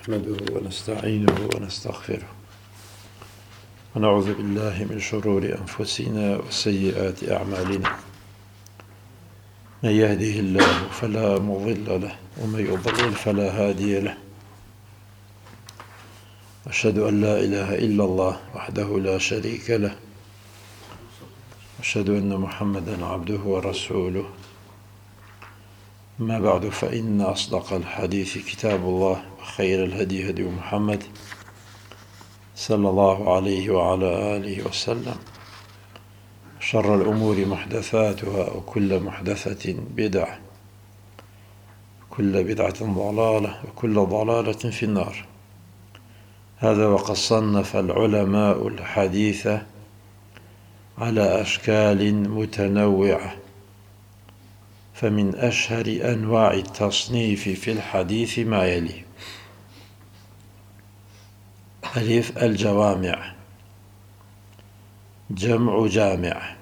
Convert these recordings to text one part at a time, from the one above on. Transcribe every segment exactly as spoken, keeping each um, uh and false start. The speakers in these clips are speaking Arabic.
نحمده ونستعينه ونستغفره ونعوذ بالله من شرور أنفسنا وسيئات أعمالنا. من يهده الله فلا مضل له ومن يضلل فلا هادي له. أشهد أن لا إله إلا الله وحده لا شريك له، أشهد أن محمدا عبده ورسوله. ما بعد، فإن أصدق الحديث كتاب الله، وخير الهدي هدي محمد صلى الله عليه وعلى آله وسلم. شر الأمور محدثاتها، وكل محدثة بدعة، كل بدعة ضلالة، وكل ضلالة في النار. هذا وقد صنف العلماء الحديث على أشكال متنوعة، فمن أشهر أنواع التصنيف في الحديث ما يلي: ألف الجوامع، جمع جامع.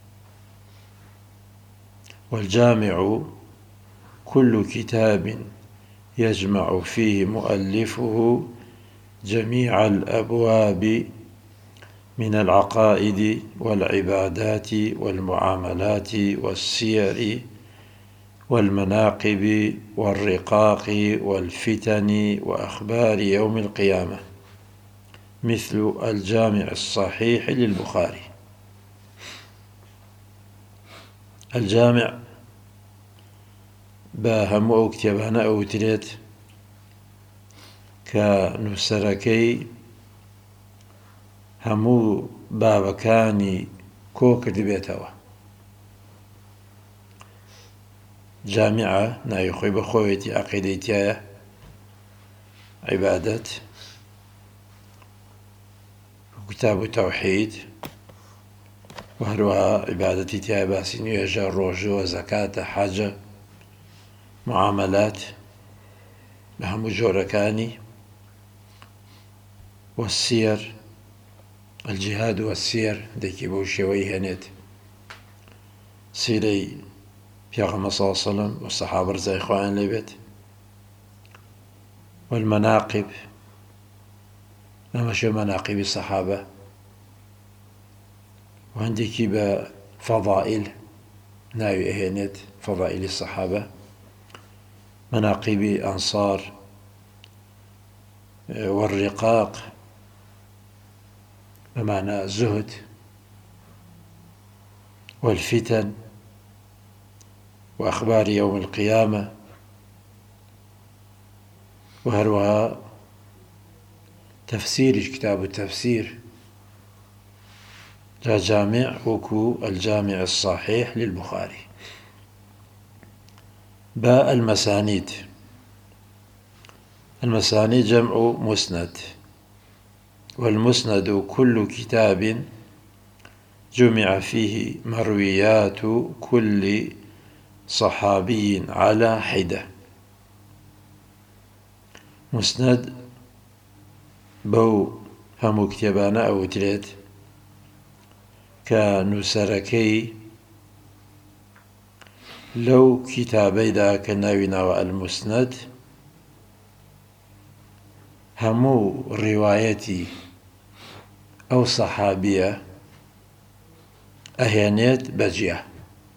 والجامع كل كتاب يجمع فيه مؤلفه جميع الأبواب من العقائد والعبادات والمعاملات والسير والمناقب والرقاق والفتن وأخبار يوم القيامة، مثل الجامع الصحيح للبخاري. الجامع باهم أو كتابان أو تريت كنسركي همو بابكاني كوكر دبيتوا. جامعة نايخوي بخويتي عقيدتي عبادة، كتاب التوحيد، وهروها عبادتي تيا باسين يجا روجو وزكاة حاجة معاملات بهم جوركاني، والسير الجهاد والسير ديكي بوشي ويهنت سيري بيغمى صلى الله عليه وسلم والصحابة رزاي خوان لبت. والمناقب نمشي مناقب الصحابة، وعندك بفضائل ناوي اهنت فضائل الصحابة، مناقب أنصار، والرقاق بمعنى الزهد، والفتن، وأخبار يوم القيامة. وهروها تفسير كتاب التفسير، لا جامع وكو الجامع الصحيح للبخاري. باء المسانيد. المسانيد جمع مسند، والمسند كل كتاب جمع فيه مرويات كل صحابي على حدة. مسند بو همو كتابانا أو تريت كنسركي لو كتابي دا كناوينا المسند همو روايتي أو صحابية أهيانيت بجيه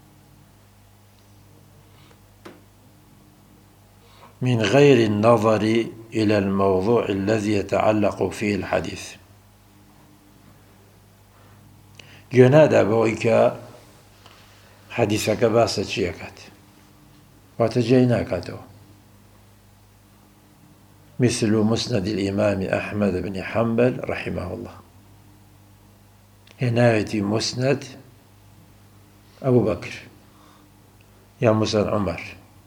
من غير النظر إلى الموضوع الذي يتعلق فيه الحديث. جنادا بويك حديثك باسة شيكات وتجيناكاتو، مثل مسند الإمام أحمد بن حنبل رحمه الله. هنايتي مسند أبو بكر يا مسند عمر.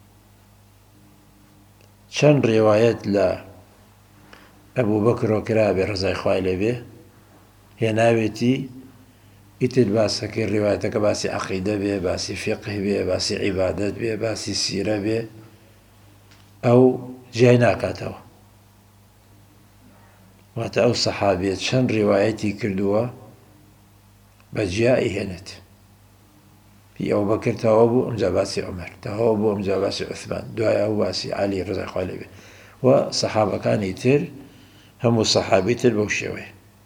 شن روايات لا أبو بكر وكرابي رضي خوالي به هنايتي إتل باسك الروايتك باسي عقيدة به، باسي فقه به، باسي عبادة به، باسي سيرة به، أو جيناكاتو. واتا أو صحابية شن روايتي كردوا بجيائي هنت في أبو بكر توابو أمجا باسي عمر، توابو أمجا باسي عثمان، دعاء باسي علي رضي الله عنه. وصحابة كان يتر هم الصحابي تر بوشوي.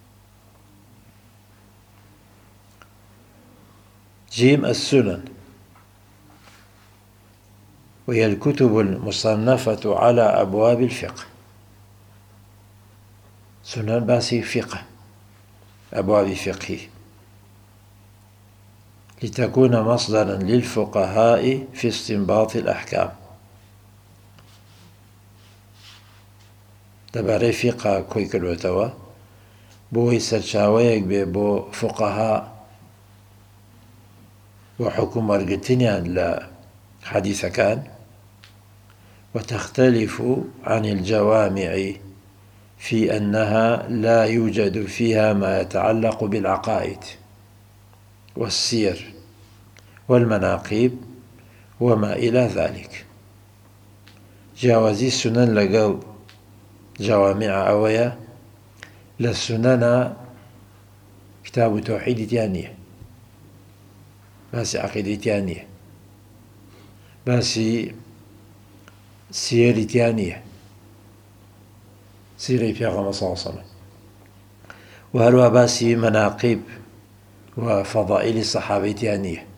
جيم السنن، وهي الكتب المصنفة على أبواب الفقه. سنن باسي فقه، أبواب فقه، لتكون مصدرا للفقهاء في استنباط الأحكام. دەبارەی فقه کۆی کردوێتەوە بۆی سەرچاوەیەک بێ بۆ فقهاء وحكم وەرگرتنیان لە حەدیثەکان، وتختلف عن الجوامع في أنها لا يوجد فيها ما يتعلق بالعقائد والسير والمناقب وما إلى ذلك. جاوزي السنن لقل جوامع أويا للسنن كتاب توحيد تانية، باسي عقيدة تانية، باسي سير تانية، سيري پیغمبر صلى الله عليه وسلم، وهروها باسي مناقب وفضائل الصحابة تانية.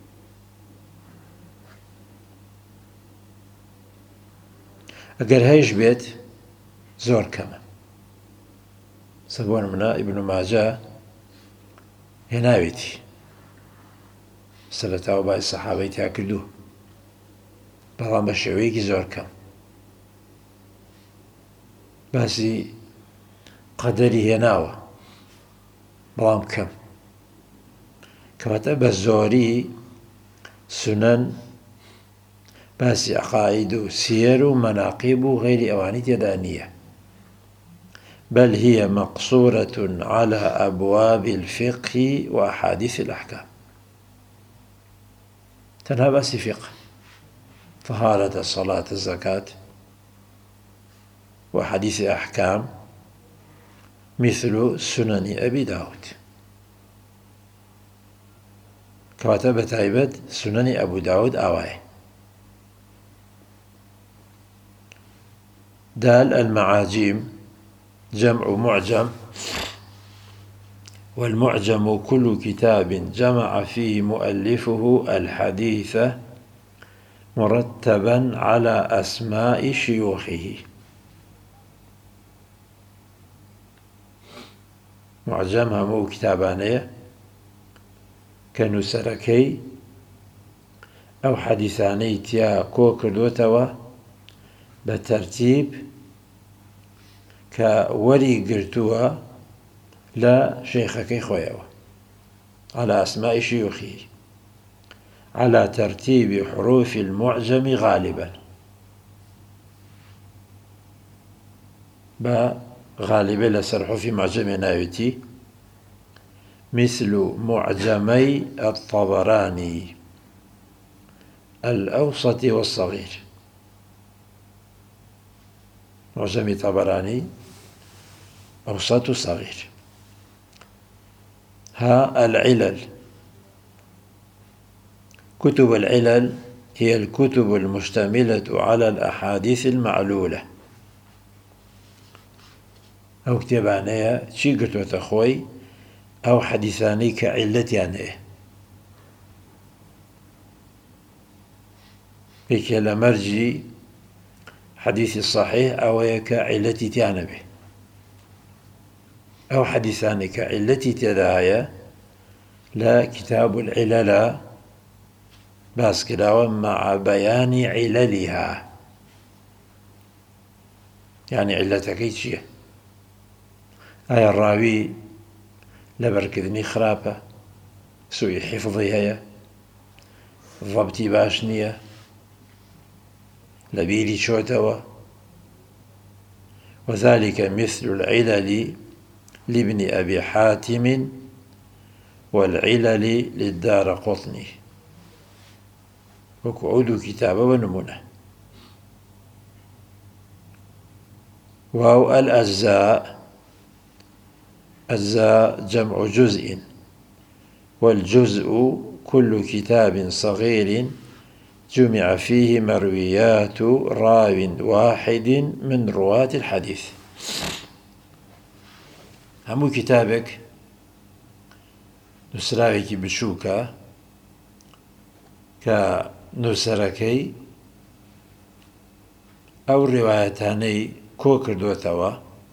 اگر هيش بيت زور كما سبون منا ابن ماجه هناويتي سلطة وباء الصحابة تاكدوه بەڵام بە شێوەیەکی زۆر کەم، باسی قەدەری هێناوە بەڵام کەم، کەواتە بە زۆری سنن باسی عقاید و سیر و مناقب و غیری ئەوانی تێدا نییە، بل هي مقصورة على أبواب الفقه وأحاديث الأحكام. تنها باسی فقه، طهارة، الصلاة، الزكاة، وحديث أحكام مثل سنن أبي داود، كاتب تايبت سنن أبو داود آواي. دال المعاجم جمع معجم، والمعجم كل كتاب جمع فيه مؤلفه الحديث مرتبا على أسماء شيوخه. معجم همو كتابانية كنسركي أو حديثاني تيا كوكردوتوا بترتيب كوري قرتوا لا شيخكي خويوا على أسماء شيوخه على ترتيب حروف المعجم غالبا، با غالبا لسر في معجم ناوتي مثل معجمي الطبراني الأوسط والصغير. معجم طبراني أوسط وصغير. ها العلل، كتب العلل هي الكتب المشتملة على الأحاديث المعلولة. أو كتابانية شي قلت وتخوي أو حديثاني كعلتيانيه بك لمرجي حديث الصحيح أو كعلتي تيانبه، أو حديثاني كعلتي تدايا لا كتاب العلل باس كراوة مع بيان عللها، يعني علتك شيء أي الراوي لبركذني خرابة، سوء حفظي هي، ضبطي باشنية، لبيلي شوتوا، وذلك مثل العلل لابن أبي حاتم والعلل للدارقطني، وكعود كتابة ونمونه. واو الأجزاء، أجزاء جمع جزء، والجزء كل كتاب صغير جمع فيه مرويات راو واحد من رواة الحديث. همو كتابك نسراوێکی بچووکە کە نووسەرەکەی ئەو ڕێوایەتانەی کۆ کردوێتەوە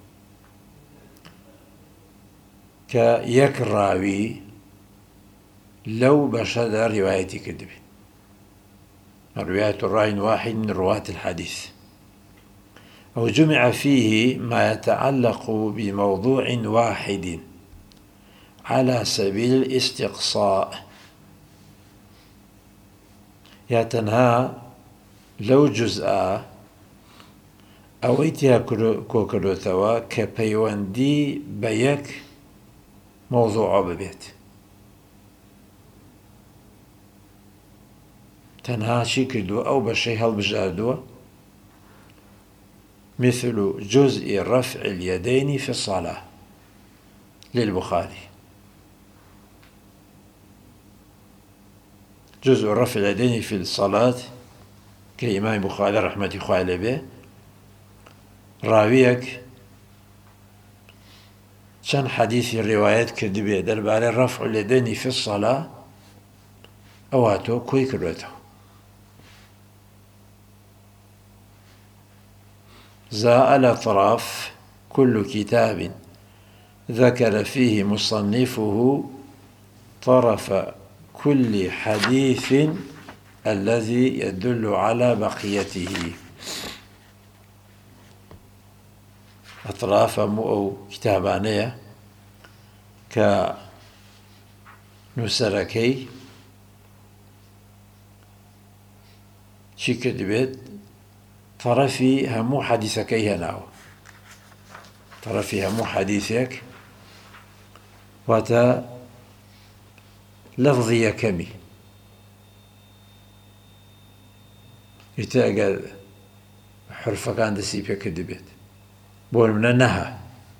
کە یەک ڕاوی لەو بەشەدا ڕێوایەتی کردبێ. مرويات راو واحد من رواة الحديث. أو جمع فيه ما يتعلق بموضوع واحد على سبيل الاستقصاء، يا تنها لو جزء أويتها كوكروتوا كبيواندي بيك موضوع ببيت، تنها شي كردو أو بشي هل بجاردو، مثل جزء رفع اليدين في الصلاة للبخاري. جزء رفع اليدين في الصلاة كإمام بخاري رحمة الله عليه راويك شان حديث الروايات كدبية درباري رفع اليدين في الصلاة أواتو كوي كروتو. زاء الأطراف كل كتاب ذكر فيه مصنفه طرف كل حديث الذي يدل على بقيته. أطراف مو كتابانية كنسركي شي كدبت طرفي همو حديثك هناو، طرفي همو حديثك واتا لفظي كمي يتاقى حرفة كان دسي بيك دبيت بول من النهى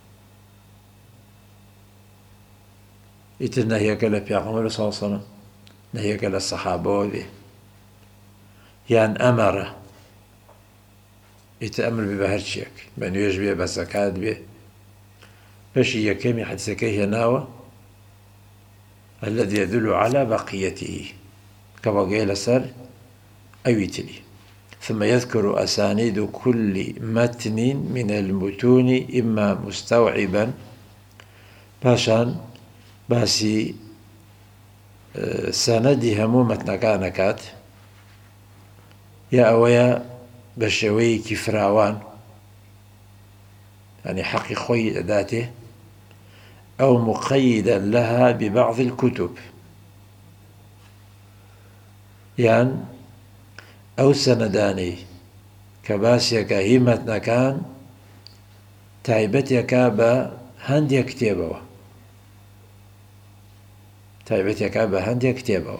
يتنهيك لبيغمبر صلى الله عليه وسلم نهيك للصحابة به يعني أمر يتأمل ببهرشيك من يجبه بزكاة به فشي يكمي حدثكيه ناوى الذي يدل على بقيته كما قيل سر أويتلي. ثم يذكر أسانيد كل متن من المتون إما مستوعبا باشان باسي سندي همو متنكانكات يا أويا بشوي كفراوان يعني حق خوي ذاته أو مقيدا لها ببعض الكتب، يعني أو سنداني كباسيك هيمتنا كان تايبتك با هندي كتابه تايبتك با هندي كتابه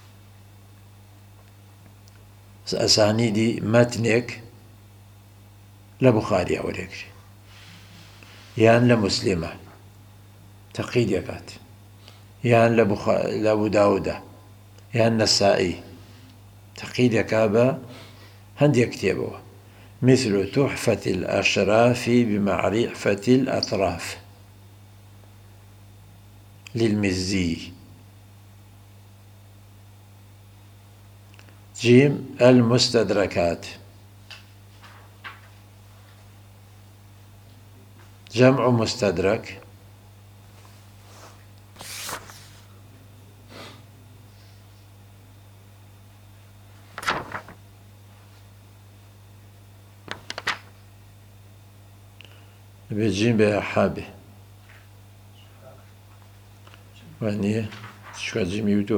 أسانيدي متنك لبخاري أوليك يعني لمسلمة تقييد يكات يعني لبخ... لأبو داود يعني النسائي تقييد يكابا هندي كتابه مثل تحفة الأشراف بمعرفة الأطراف للمزي. جيم المستدركات جمع مستدرك بجيم بأحابه وانيه شو جيم يودو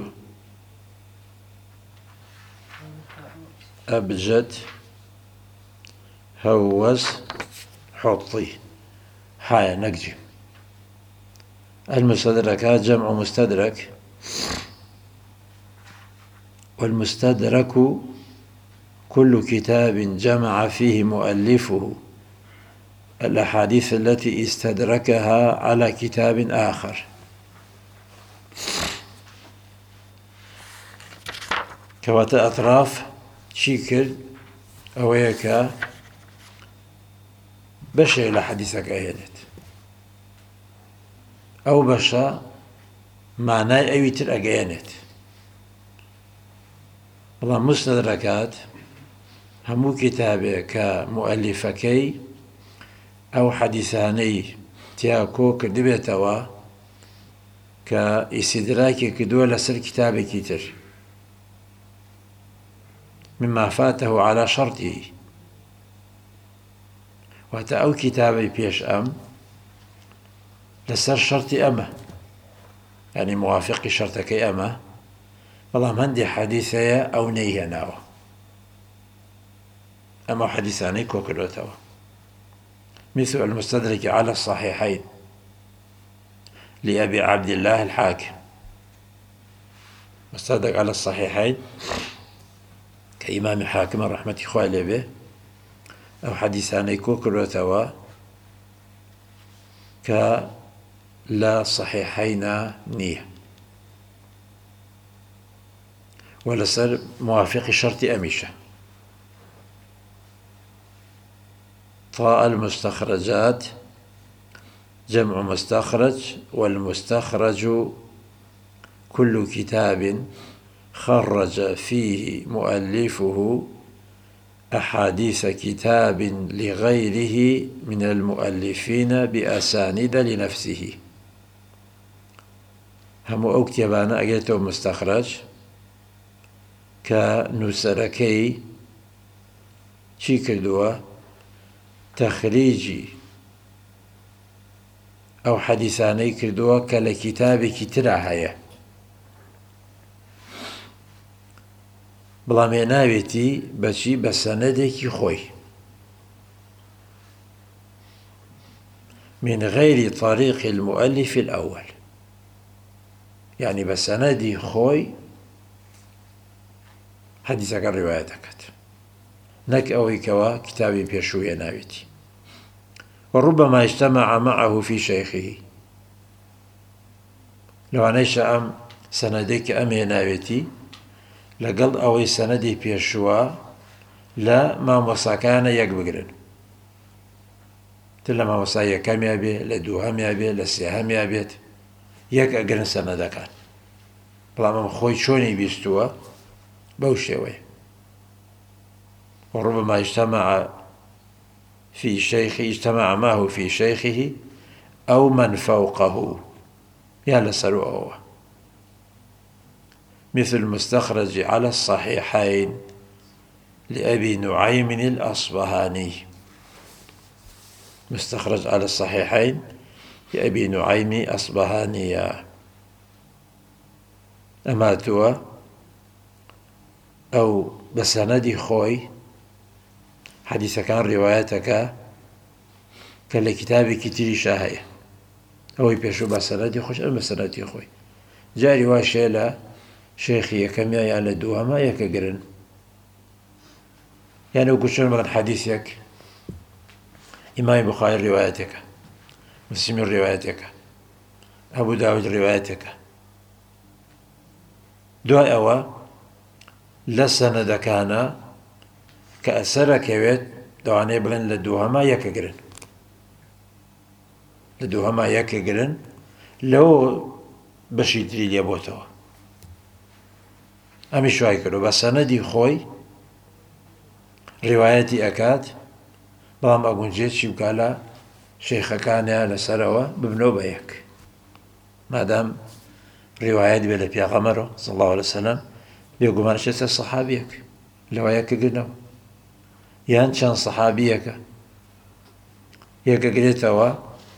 أبجد هوس حطي حايا نقجي. المستدركات جمع مستدرك، والمستدرك كل كتاب جمع فيه مؤلفه الأحاديث التي استدركها على كتاب آخر. كواتا أطراف چی کرد ئەوەیە کە بەشێک لە حەدیثەکە هێنێت، ئەو بەشە مانای ئەوی تر ئەگەیەنێت. بەڵام مسند دەکات هەموو کتابێک کە مؤەلیفەکەی ئەو حەدیثانەی تیا کۆ کردبێتەوە کە ئیسیدراکی کردووە لەسەر کتابێکی تر مما فاته على شرطه، واتە ئەو کتابەی پێش ئەم لەسەر شەرتی ئەمە، یعنی موافقی شەرتەکەی ئەمە، بەڵام هەندێک حەدیثەیە ئەو نەیهێناوە، ئەمە حەدیثانەی کۆ کردوێتەوە. مثل المستدرك على الصحيحين لأبي عبد الله الحاكم، مستدرك على الصحيحين كإمام حاكم رحمة الله عليه أو حديثاني كوكروتوا كلا صحيحين نية ولسر موافق شرط أميشة. طاء المستخرجات جمع مستخرج، والمستخرج كل كتاب خرج فيه مؤلفه أحاديث كتاب لغيره من المؤلفين بأسانيد لنفسه. هم أو كتابانا أجلتو مستخرج كنسركي شي كردوا تخريجي أو حديثاني كردوا كالكتاب كترا هيا، بەڵام هێناوێتی بەچی بە سەنەدێکی خۆی من غير طريق المؤلف الأول، يعني بە سەنەدی خۆی حەدیثەکە ڕیوایە دەکات، نەک ئەوەی کەوا کتابی پێشوو هێناوێتی. وربما اجتمع معه في شيخه، لەوانەیشە ئەم سەنەدەی کە ئەم هێناوێتی لەگەڵ ئەوەی سەنەدی پێشووە لە مامۆساکانە یەک بگرن، تر لە مامۆسای یەکەمیا بێ، لە دووهەمیا بێ، لە سێهەمیا بێت، یەک ئەگرن سەنەدەکان. بەڵام ئەم خۆی چۆنی بیستووە بەو شێوەیە. وربما اجتمع في شيخه اجتمع معه في شيخه أو من فوقه، يا لسروا هو. مثل المستخرج على الصحيحين لأبي نعيم الأصبهاني، مستخرج على الصحيحين لأبي نعيم أصبهانية أماتوا أو بسندي خوي حديث كان روايتك كالكتاب كتير شاهية أو يبيشو بسندي خوش أم بسندي خوي جاء رواية شيلة شيخي كمية يعني دوما يكقرن، يعني وكشون من حديثك إمام بخاري روايتك، مسلم روايتك، أبو داود روايتك، دعاء أوا لسند كان كأسر كويت دواني بلن لدوهما يكقرن، لدوهما يكقرن لو بشيتري ليبوتوا ئەمی شوای کردو بە سەنەدی خۆی ڕیوایەتی ئەکات، بەڵام ئەگونجێت چی بکا لە شەیخەکانیان لەسەرەوە ببنەوە بە یەک، مادام ڕیوایەت بێ لە پێغەمبەرەوە صلی الله علیه وسلم بێگومان چێتە سەحابیەک لەوە یەکەگرنەوە، یان چەند سەحابیەکە یەکەگرێتەوە،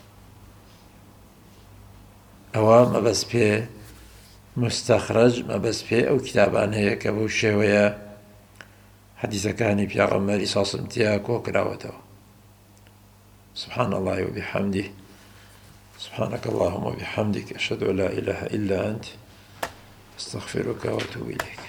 ئەوە مەبەست پێ مستخرج ما بس في أو كتابان هيك أبو الشهوية حديث كان في غمر إصاص امتياك وكراوته. سبحان الله وبحمده، سبحانك اللهم وبحمدك، أشهد أن لا إله إلا أنت، أستغفرك وأتوب إليك.